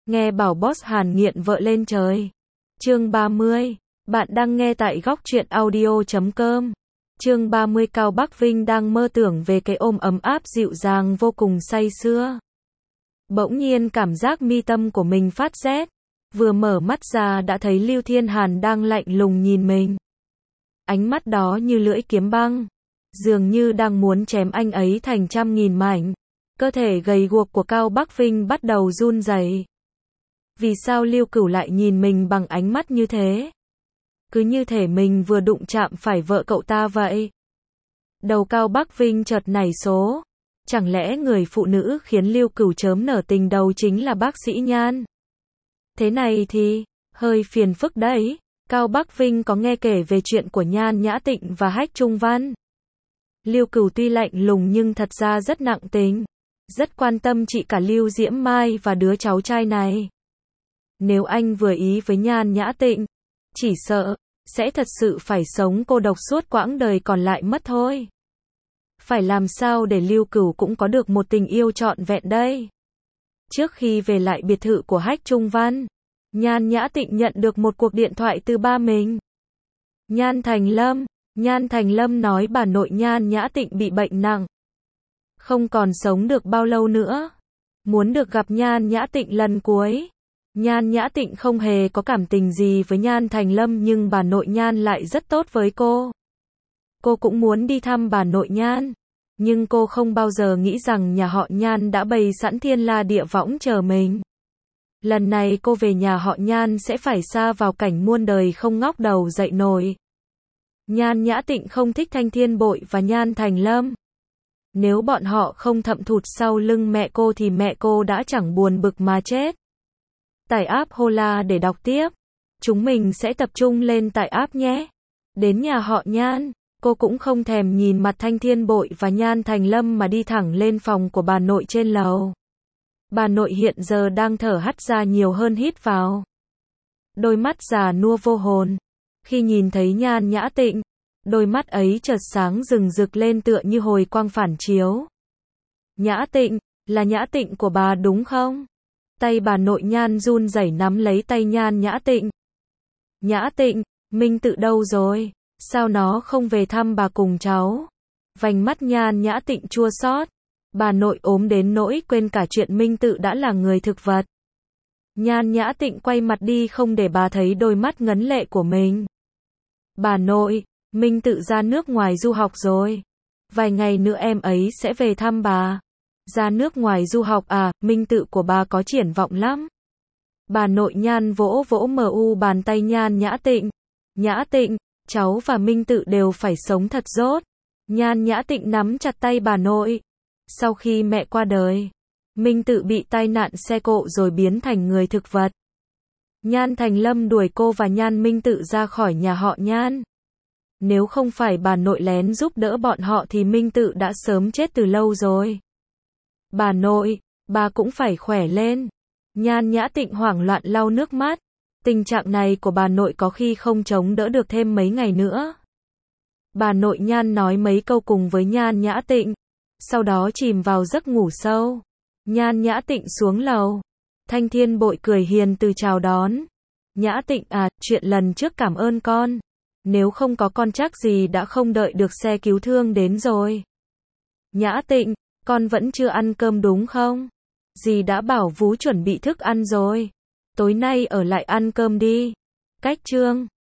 Nghe bảo boss Hàn nghiện vợ lên trời. Chương 30. Bạn đang nghe tại góc truyện audio.com. Chương 30. Cao Bắc Vinh đang mơ tưởng về cái ôm ấm áp dịu dàng vô cùng say sưa. Bỗng nhiên cảm giác mi tâm của mình phát rét. Vừa mở mắt ra đã thấy Lưu Thiên Hàn đang lạnh lùng nhìn mình. Ánh mắt đó như lưỡi kiếm băng, dường như đang muốn chém anh ấy thành trăm nghìn mảnh. Cơ thể gầy guộc của Cao Bắc Vinh bắt đầu run rẩy. Vì sao Lưu Cửu lại nhìn mình bằng ánh mắt như thế? Cứ như thể mình vừa đụng chạm phải vợ cậu ta vậy. Đầu Cao Bắc Vinh chợt nảy số. Chẳng lẽ người phụ nữ khiến Lưu Cửu chớm nở tình đầu chính là bác sĩ Nhan? Thế này thì hơi phiền phức đấy. Cao Bắc Vinh có nghe kể về chuyện của Nhan Nhã Tịnh và Hách Trung Văn. Lưu Cửu tuy lạnh lùng nhưng thật ra rất nặng tình, rất quan tâm chị cả Lưu Diễm Mai và đứa cháu trai này. Nếu anh vừa ý với Nhan Nhã Tịnh, chỉ sợ sẽ thật sự phải sống cô độc suốt quãng đời còn lại mất thôi. Phải làm sao để Lưu Cửu cũng có được một tình yêu trọn vẹn đây? Trước khi về lại biệt thự của Hách Trung Văn, Nhan Nhã Tịnh nhận được một cuộc điện thoại từ ba mình. Nhan Thành Lâm nói bà nội Nhan Nhã Tịnh bị bệnh nặng, không còn sống được bao lâu nữa. Muốn được gặp Nhan Nhã Tịnh lần cuối. Nhan Nhã Tịnh không hề có cảm tình gì với Nhan Thành Lâm nhưng bà nội Nhan lại rất tốt với cô. Cô cũng muốn đi thăm bà nội Nhan, nhưng cô không bao giờ nghĩ rằng nhà họ Nhan đã bày sẵn thiên la địa võng chờ mình. Lần này cô về nhà họ Nhan sẽ phải sa vào cảnh muôn đời không ngóc đầu dậy nổi. Nhan Nhã Tịnh không thích Thanh Thiên Bội và Nhan Thành Lâm. Nếu bọn họ không thậm thụt sau lưng mẹ cô thì mẹ cô đã chẳng buồn bực mà chết. Tải app Hola để đọc tiếp. Chúng mình sẽ tập trung lên tải app nhé. Đến nhà họ Nhan, cô cũng không thèm nhìn mặt Thanh Thiên Bội và Nhan Thành Lâm mà đi thẳng lên phòng của bà nội trên lầu. Bà nội hiện giờ đang thở hắt ra nhiều hơn hít vào. Đôi mắt già nua vô hồn. Khi nhìn thấy Nhan Nhã Tịnh, đôi mắt ấy chợt sáng rừng rực lên tựa như hồi quang phản chiếu. Nhã Tịnh, là Nhã Tịnh của bà đúng không? Tay bà nội Nhan run rẩy nắm lấy tay Nhan Nhã Tịnh. Nhã Tịnh, Minh Tự đâu rồi? Sao nó không về thăm bà cùng cháu? Vành mắt Nhan Nhã Tịnh chua xót. Bà nội ốm đến nỗi quên cả chuyện Minh Tự đã là người thực vật. Nhan Nhã Tịnh quay mặt đi không để bà thấy đôi mắt ngấn lệ của mình. Bà nội, Minh Tự ra nước ngoài du học rồi. Vài ngày nữa em ấy sẽ về thăm bà. Ra nước ngoài du học à, Minh Tự của bà có triển vọng lắm. Bà nội Nhan vỗ vỗ bàn tay Nhan Nhã Tịnh. Nhã Tịnh, cháu và Minh Tự đều phải sống thật dốt. Nhan Nhã Tịnh nắm chặt tay bà nội. Sau khi mẹ qua đời, Minh Tự bị tai nạn xe cộ rồi biến thành người thực vật. Nhan Thành Lâm đuổi cô và Nhan Minh Tự ra khỏi nhà họ Nhan. Nếu không phải bà nội lén giúp đỡ bọn họ thì Minh Tự đã sớm chết từ lâu rồi. Bà nội, bà cũng phải khỏe lên. Nhan Nhã Tịnh hoảng loạn lau nước mắt. Tình trạng này của bà nội có khi không chống đỡ được thêm mấy ngày nữa. Bà nội Nhan nói mấy câu cùng với Nhan Nhã Tịnh, sau đó chìm vào giấc ngủ sâu. Nhan Nhã Tịnh xuống lầu. Thanh Thiên Bội cười hiền từ chào đón. Nhã Tịnh à, chuyện lần trước cảm ơn con. Nếu không có con chắc gì đã không đợi được xe cứu thương đến rồi. Nhã Tịnh, con vẫn chưa ăn cơm đúng không? Dì đã bảo Vú chuẩn bị thức ăn rồi. Tối nay ở lại ăn cơm đi. Cách chương